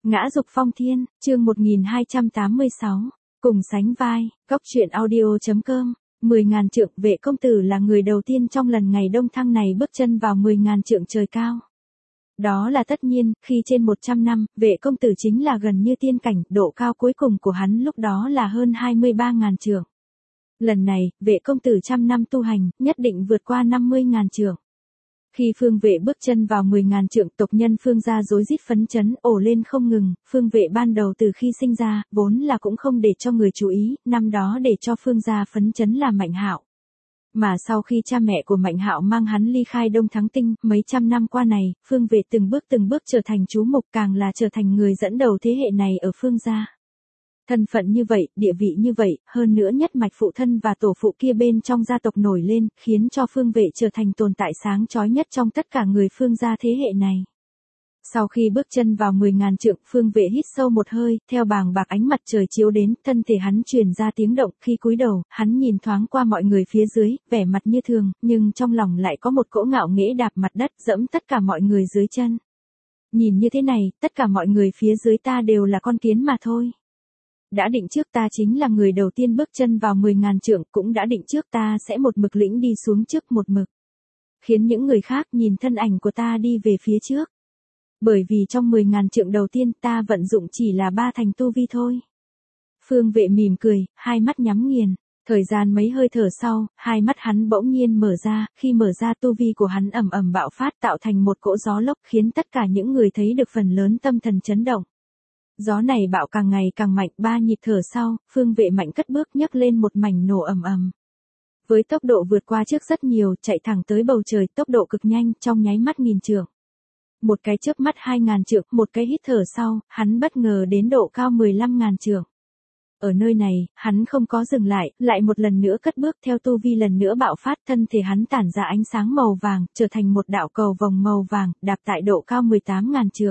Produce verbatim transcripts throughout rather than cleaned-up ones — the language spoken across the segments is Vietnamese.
Ngã dục phong thiên, chương một nghìn hai trăm tám mươi sáu, cùng sánh vai, góc truyện audio.com, mười ngàn trượng. Vệ công tử là người đầu tiên trong lần ngày đông thăng này bước chân vào mười ngàn trượng trời cao. Đó là tất nhiên, khi trên một trăm năm, vệ công tử chính là gần như tiên cảnh, độ cao cuối cùng của hắn lúc đó là hơn hai mươi ba ngàn trượng. Lần này, vệ công tử trăm năm tu hành, nhất định vượt qua năm mươi ngàn trượng. Khi Phương Vệ bước chân vào mười ngàn trượng, tộc nhân Phương gia rối rít phấn chấn, ồ lên không ngừng. Phương Vệ ban đầu từ khi sinh ra, vốn là cũng không để cho người chú ý, năm đó để cho Phương gia phấn chấn là Mạnh Hạo. Mà sau khi cha mẹ của Mạnh Hạo mang hắn ly khai Đông Thắng Tinh, mấy trăm năm qua này, Phương Vệ từng bước từng bước trở thành chú mục, càng là trở thành người dẫn đầu thế hệ này ở Phương gia. Thân phận như vậy, địa vị như vậy, hơn nữa nhất mạch phụ thân và tổ phụ kia bên trong gia tộc nổi lên, khiến cho Phương Vệ trở thành tồn tại sáng chói nhất trong tất cả người Phương gia thế hệ này. Sau khi bước chân vào mười ngàn trượng, Phương Vệ hít sâu một hơi, theo bàng bạc ánh mặt trời chiếu đến, thân thể hắn truyền ra tiếng động, khi cúi đầu, hắn nhìn thoáng qua mọi người phía dưới, vẻ mặt như thường, nhưng trong lòng lại có một cỗ ngạo nghễ đạp mặt đất, dẫm tất cả mọi người dưới chân. Nhìn như thế này, tất cả mọi người phía dưới ta đều là con kiến mà thôi. Đã định trước ta chính là người đầu tiên bước chân vào mười ngàn trượng, cũng đã định trước ta sẽ một mực lĩnh đi xuống trước một mực. Khiến những người khác nhìn thân ảnh của ta đi về phía trước. Bởi vì trong mười ngàn trượng đầu tiên ta vận dụng chỉ là ba thành tu vi thôi. Phương Vệ mỉm cười, hai mắt nhắm nghiền. Thời gian mấy hơi thở sau, hai mắt hắn bỗng nhiên mở ra, khi mở ra tu vi của hắn ầm ầm bạo phát tạo thành một cỗ gió lốc, khiến tất cả những người thấy được phần lớn tâm thần chấn động. Gió này bạo càng ngày càng mạnh, ba nhịp thở sau, Phương Vệ mạnh cất bước nhấc lên một mảnh nổ ầm ầm. Với tốc độ vượt qua trước rất nhiều, chạy thẳng tới bầu trời, tốc độ cực nhanh, trong nháy mắt nghìn trượng. Một cái chớp mắt hai ngàn trượng, một cái hít thở sau, hắn bất ngờ đến độ cao mười lăm ngàn trượng. Ở nơi này, hắn không có dừng lại, lại một lần nữa cất bước theo tu vi lần nữa bạo phát, thân thể hắn tản ra ánh sáng màu vàng, trở thành một đạo cầu vòng màu vàng, đạp tại độ cao mười tám ngàn trượng.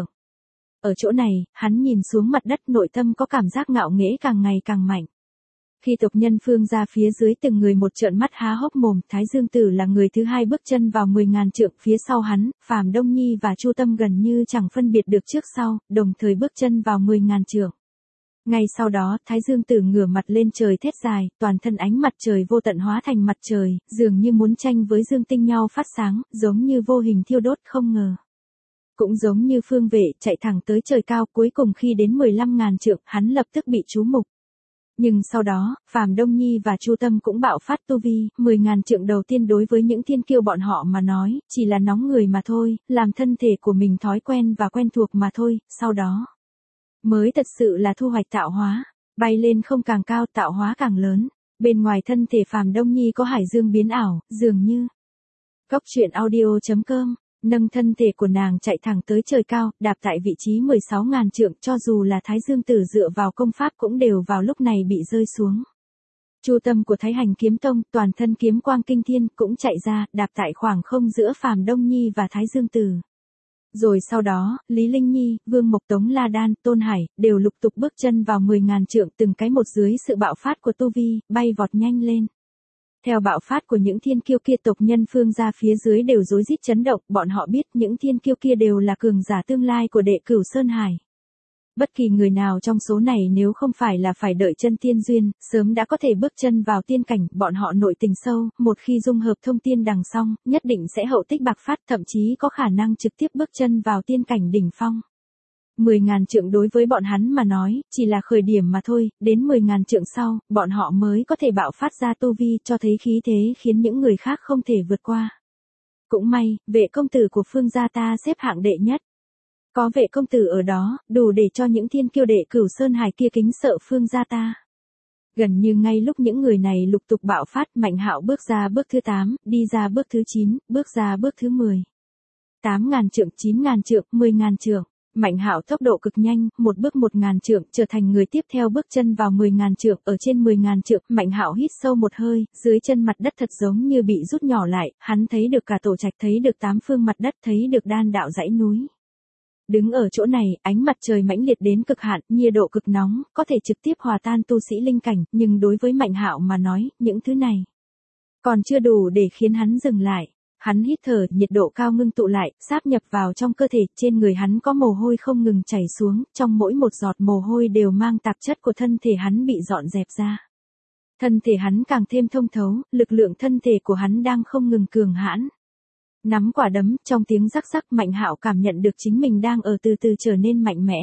Ở chỗ này, hắn nhìn xuống mặt đất, nội tâm có cảm giác ngạo nghễ càng ngày càng mạnh. Khi tộc nhân Phương ra phía dưới từng người một trợn mắt há hốc mồm, Thái Dương Tử là người thứ hai bước chân vào mười ngàn trượng, phía sau hắn, Phàm Đông Nhi và Chu Tâm gần như chẳng phân biệt được trước sau, đồng thời bước chân vào mười ngàn trượng. Ngay sau đó, Thái Dương Tử ngửa mặt lên trời thét dài, toàn thân ánh mặt trời vô tận hóa thành mặt trời, dường như muốn tranh với dương tinh nhau phát sáng, giống như vô hình thiêu đốt không ngờ. Cũng giống như Phương Vệ, chạy thẳng tới trời cao, cuối cùng khi đến mười lăm ngàn trượng, hắn lập tức bị chú mục. Nhưng sau đó, Phàm Đông Nhi và Chu Tâm cũng bạo phát tu vi, mười ngàn trượng đầu tiên đối với những thiên kiêu bọn họ mà nói, chỉ là nóng người mà thôi, làm thân thể của mình thói quen và quen thuộc mà thôi, sau đó mới thật sự là thu hoạch tạo hóa, bay lên không càng cao tạo hóa càng lớn. Bên ngoài thân thể Phàm Đông Nhi có hải dương biến ảo, dường như góc truyện audio.com. Nâng thân thể của nàng chạy thẳng tới trời cao, đạp tại vị trí mười sáu ngàn trượng, cho dù là Thái Dương Tử dựa vào công pháp cũng đều vào lúc này bị rơi xuống. Chu Tâm của Thái Hành Kiếm Tông, toàn thân kiếm quang kinh thiên, cũng chạy ra, đạp tại khoảng không giữa Phàm Đông Nhi và Thái Dương Tử. Rồi sau đó, Lý Linh Nhi, Vương Mộc Tống La Đan, Tôn Hải, đều lục tục bước chân vào mười ngàn trượng, từng cái một dưới sự bạo phát của tu vi, bay vọt nhanh lên. Theo bạo phát của những thiên kiêu kia, tộc nhân Phương gia phía dưới đều rối rít chấn động, bọn họ biết những thiên kiêu kia đều là cường giả tương lai của đệ cửu Sơn Hải. Bất kỳ người nào trong số này nếu không phải là phải đợi chân tiên duyên, sớm đã có thể bước chân vào tiên cảnh, bọn họ nội tình sâu, một khi dung hợp thông tiên đằng xong, nhất định sẽ hậu tích bạc phát, thậm chí có khả năng trực tiếp bước chân vào tiên cảnh đỉnh phong. mười ngàn trượng đối với bọn hắn mà nói, chỉ là khởi điểm mà thôi, đến mười ngàn trượng sau, bọn họ mới có thể bạo phát ra tu vi, cho thấy khí thế khiến những người khác không thể vượt qua. Cũng may, Vệ công tử của Phương gia ta xếp hạng đệ nhất. Có Vệ công tử ở đó, đủ để cho những thiên kiêu đệ cửu Sơn Hải kia kính sợ Phương gia ta. Gần như ngay lúc những người này lục tục bạo phát, Mạnh Hạo bước ra bước thứ tám, đi ra bước thứ chín, bước ra bước thứ mười. tám ngàn trượng, chín ngàn trượng, mười ngàn trượng. Mạnh Hạo tốc độ cực nhanh, một bước một ngàn trượng, trở thành người tiếp theo bước chân vào mười ngàn trượng, ở trên mười ngàn trượng, Mạnh Hạo hít sâu một hơi, dưới chân mặt đất thật giống như bị rút nhỏ lại, hắn thấy được cả tổ trạch, thấy được tám phương mặt đất, thấy được đan đạo dãy núi. Đứng ở chỗ này, ánh mặt trời mãnh liệt đến cực hạn, nhiệt độ cực nóng, có thể trực tiếp hòa tan tu sĩ linh cảnh, nhưng đối với Mạnh Hạo mà nói, những thứ này còn chưa đủ để khiến hắn dừng lại. Hắn hít thở, nhiệt độ cao ngưng tụ lại, sáp nhập vào trong cơ thể, trên người hắn có mồ hôi không ngừng chảy xuống, trong mỗi một giọt mồ hôi đều mang tạp chất của thân thể hắn bị dọn dẹp ra. Thân thể hắn càng thêm thông thấu, lực lượng thân thể của hắn đang không ngừng cường hãn. Nắm quả đấm, trong tiếng rắc rắc Mạnh Hạo cảm nhận được chính mình đang ở từ từ trở nên mạnh mẽ.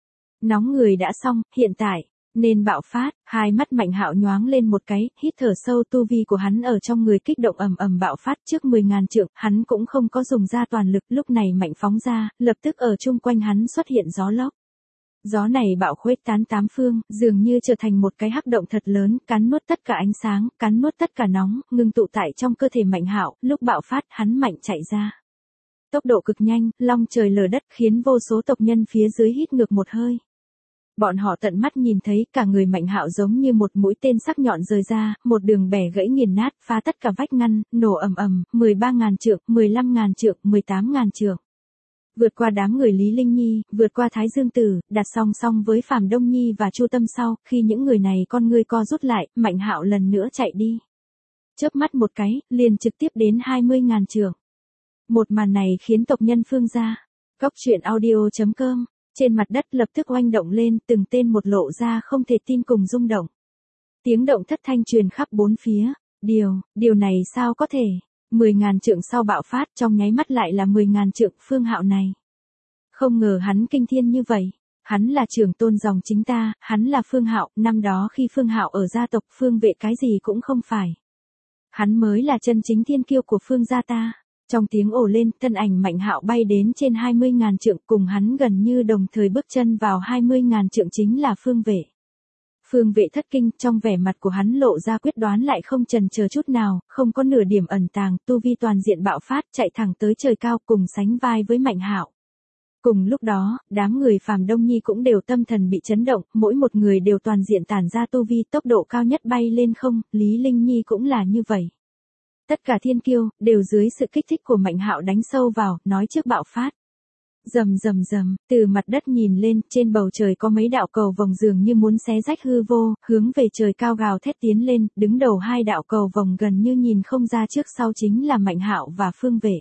Nóng người đã xong, hiện tại nên bạo phát. Hai mắt Mạnh Hạo nhoáng lên một cái, hít thở sâu, tu vi của hắn ở trong người kích động ầm ầm bạo phát trước mười ngàn trượng, hắn cũng không có dùng ra toàn lực, lúc này mạnh phóng ra, lập tức ở chung quanh hắn xuất hiện gió lốc. Gió này bạo khuếch tán tám phương, dường như trở thành một cái hắc động thật lớn, cắn nuốt tất cả ánh sáng, cắn nuốt tất cả nóng, ngưng tụ tại trong cơ thể Mạnh Hạo, lúc bạo phát, hắn mạnh chạy ra. Tốc độ cực nhanh, long trời lở đất, khiến vô số tộc nhân phía dưới hít ngược một hơi. Bọn họ tận mắt nhìn thấy cả người Mạnh Hạo giống như một mũi tên sắc nhọn rời ra, một đường bẻ gãy nghiền nát, phá tất cả vách ngăn, nổ ầm ầm, mười ba ngàn trượng, mười lăm ngàn trượng, mười tám ngàn trượng. Vượt qua đám người Lý Linh Nhi, vượt qua Thái Dương Tử, đặt song song với Phàm Đông Nhi và Chu Tâm sau, khi những người này con ngươi co rút lại, Mạnh Hạo lần nữa chạy đi. Chớp mắt một cái, liền trực tiếp đến hai mươi ngàn trượng. Một màn này khiến tộc nhân Phương gia, Góc Truyện Audio chấm com, trên mặt đất lập tức oanh động lên, từng tên một lộ ra không thể tin cùng rung động. Tiếng động thất thanh truyền khắp bốn phía, điều, điều này sao có thể? mười ngàn trượng sau bạo phát, trong nháy mắt lại là mười ngàn trượng, Phương Hạo này. Không ngờ hắn kinh thiên như vậy. Hắn là trưởng tôn dòng chính ta, hắn là Phương Hạo, năm đó khi Phương Hạo ở gia tộc Phương Vệ cái gì cũng không phải. Hắn mới là chân chính thiên kiêu của Phương gia ta. Trong tiếng ồ lên, thân ảnh Mạnh Hạo bay đến trên hai mươi ngàn trượng, cùng hắn gần như đồng thời bước chân vào hai mươi ngàn trượng chính là Phương Vệ. Phương Vệ thất kinh, trong vẻ mặt của hắn lộ ra quyết đoán lại không chần chờ chút nào, không có nửa điểm ẩn tàng, tu vi toàn diện bạo phát, chạy thẳng tới trời cao cùng sánh vai với Mạnh Hạo. Cùng lúc đó, đám người Phàm Đông Nhi cũng đều tâm thần bị chấn động, mỗi một người đều toàn diện tản ra tu vi, tốc độ cao nhất bay lên không, Lý Linh Nhi cũng là như vậy. Tất cả thiên kiêu, đều dưới sự kích thích của Mạnh Hạo đánh sâu vào, nói trước bạo phát. Rầm rầm rầm, từ mặt đất nhìn lên, trên bầu trời có mấy đạo cầu vồng dường như muốn xé rách hư vô, hướng về trời cao gào thét tiến lên, đứng đầu hai đạo cầu vồng gần như nhìn không ra trước sau chính là Mạnh Hạo và Phương Vệ.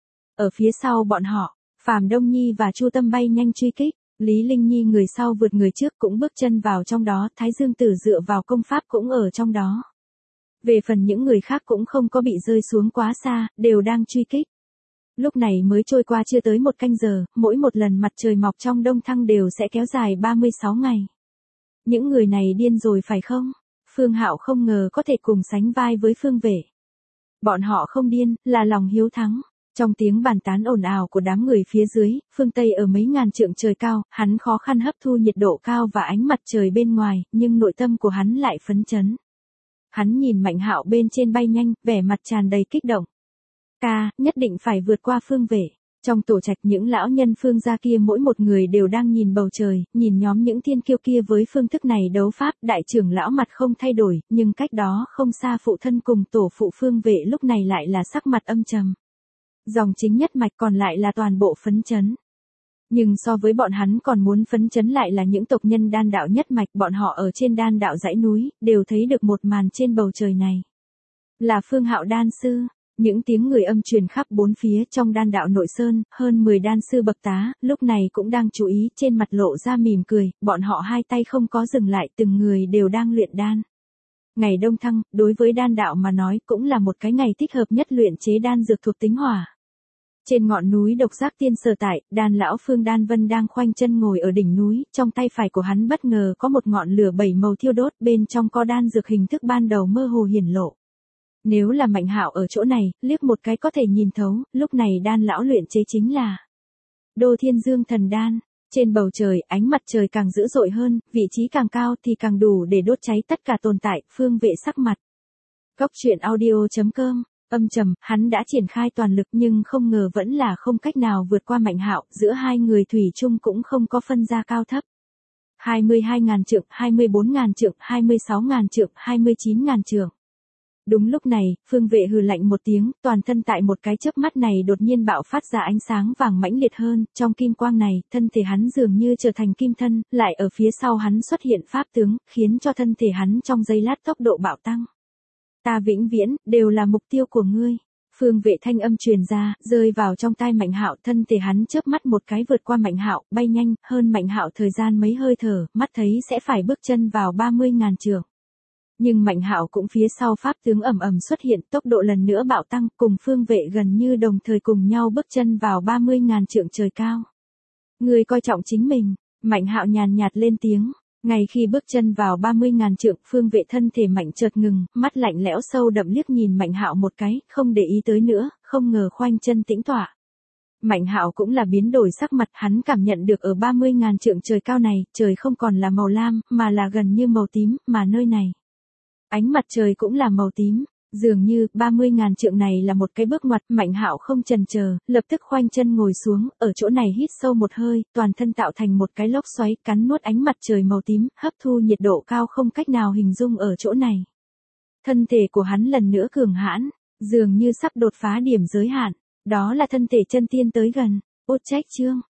Ở phía sau bọn họ, Phàm Đông Nhi và Chu Tâm bay nhanh truy kích, Lý Linh Nhi người sau vượt người trước cũng bước chân vào trong đó, Thái Dương Tử dựa vào công pháp cũng ở trong đó. Về phần những người khác cũng không có bị rơi xuống quá xa, đều đang truy kích. Lúc này mới trôi qua chưa tới một canh giờ, mỗi một lần mặt trời mọc trong Đông Thăng đều sẽ kéo dài ba mươi sáu ngày. Những người này điên rồi phải không? Phương Hạo không ngờ có thể cùng sánh vai với Phương Vệ. Bọn họ không điên, là lòng hiếu thắng. Trong tiếng bàn tán ồn ào của đám người phía dưới, phương Tây ở mấy ngàn trượng trời cao, hắn khó khăn hấp thu nhiệt độ cao và ánh mặt trời bên ngoài, nhưng nội tâm của hắn lại phấn chấn. Hắn nhìn Mạnh Hạo bên trên bay nhanh, vẻ mặt tràn đầy kích động. Ta, nhất định phải vượt qua Phương Vệ. Trong tổ trạch những lão nhân Phương gia kia mỗi một người đều đang nhìn bầu trời, nhìn nhóm những thiên kiêu kia với phương thức này đấu pháp, đại trưởng lão mặt không thay đổi, nhưng cách đó không xa phụ thân cùng tổ phụ Phương Vệ lúc này lại là sắc mặt âm trầm. Dòng chính nhất mạch còn lại là toàn bộ phấn chấn. Nhưng so với bọn hắn còn muốn phấn chấn lại là những tộc nhân đan đạo nhất mạch, bọn họ ở trên đan đạo dãy núi, đều thấy được một màn trên bầu trời này. Là Phương Hạo đan sư, những tiếng người âm truyền khắp bốn phía trong đan đạo nội sơn, hơn mười đan sư bậc tá, lúc này cũng đang chú ý, trên mặt lộ ra mỉm cười, bọn họ hai tay không có dừng lại, từng người đều đang luyện đan. Ngày Đông Thăng, đối với đan đạo mà nói cũng là một cái ngày thích hợp nhất luyện chế đan dược thuộc tính hỏa. Trên ngọn núi Độc Giác Tiên sở tại, đan lão Phương Đan Vân đang khoanh chân ngồi ở đỉnh núi, trong tay phải của hắn bất ngờ có một ngọn lửa bảy màu thiêu đốt, bên trong có đan dược hình thức ban đầu mơ hồ hiển lộ. Nếu là Mạnh Hạo ở chỗ này, liếc một cái có thể nhìn thấu, lúc này đan lão luyện chế chính là Đô Thiên Dương Thần Đan. Trên bầu trời, ánh mặt trời càng dữ dội hơn, vị trí càng cao thì càng đủ để đốt cháy tất cả tồn tại, Phương Vệ sắc mặt. Góc Truyện Audio chấm com, âm trầm, hắn đã triển khai toàn lực nhưng không ngờ vẫn là không cách nào vượt qua Mạnh Hạo, giữa hai người thủy chung cũng không có phân ra cao thấp. hai mươi hai ngàn trượng, hai mươi bốn ngàn trượng, hai mươi sáu ngàn trượng, hai mươi chín ngàn trượng. Đúng lúc này, Phương Vệ hừ lạnh một tiếng, toàn thân tại một cái chớp mắt này đột nhiên bạo phát ra ánh sáng vàng mãnh liệt hơn, trong kim quang này, thân thể hắn dường như trở thành kim thân, lại ở phía sau hắn xuất hiện pháp tướng, khiến cho thân thể hắn trong giây lát tốc độ bạo tăng. Ta vĩnh viễn, đều là mục tiêu của ngươi. Phương Vệ thanh âm truyền ra, rơi vào trong tai Mạnh Hạo, thân thể hắn chớp mắt một cái vượt qua Mạnh Hạo, bay nhanh hơn Mạnh Hạo thời gian mấy hơi thở, mắt thấy sẽ phải bước chân vào ba mươi ngàn trượng. Nhưng Mạnh Hạo cũng phía sau pháp tướng ầm ầm xuất hiện, tốc độ lần nữa bạo tăng, cùng Phương Vệ gần như đồng thời cùng nhau bước chân vào ba mươi ngàn trượng trời cao. Ngươi coi trọng chính mình, Mạnh Hạo nhàn nhạt lên tiếng. Ngay khi bước chân vào ba mươi ngàn trượng, Phương Vệ thân thể Mạnh chợt ngừng, mắt lạnh lẽo sâu đậm liếc nhìn Mạnh Hạo một cái, không để ý tới nữa, không ngờ khoanh chân tĩnh tọa. Mạnh Hạo cũng là biến đổi sắc mặt, hắn cảm nhận được ở ba mươi ngàn trượng trời cao này, trời không còn là màu lam, mà là gần như màu tím, mà nơi này, ánh mặt trời cũng là màu tím. Dường như, ba mươi ngàn trượng này là một cái bước ngoặt, Mạnh Hạo không chần chờ, lập tức khoanh chân ngồi xuống, ở chỗ này hít sâu một hơi, toàn thân tạo thành một cái lốc xoáy, cắn nuốt ánh mặt trời màu tím, hấp thu nhiệt độ cao không cách nào hình dung ở chỗ này. Thân thể của hắn lần nữa cường hãn, dường như sắp đột phá điểm giới hạn, đó là thân thể chân tiên tới gần. Út Trách Chương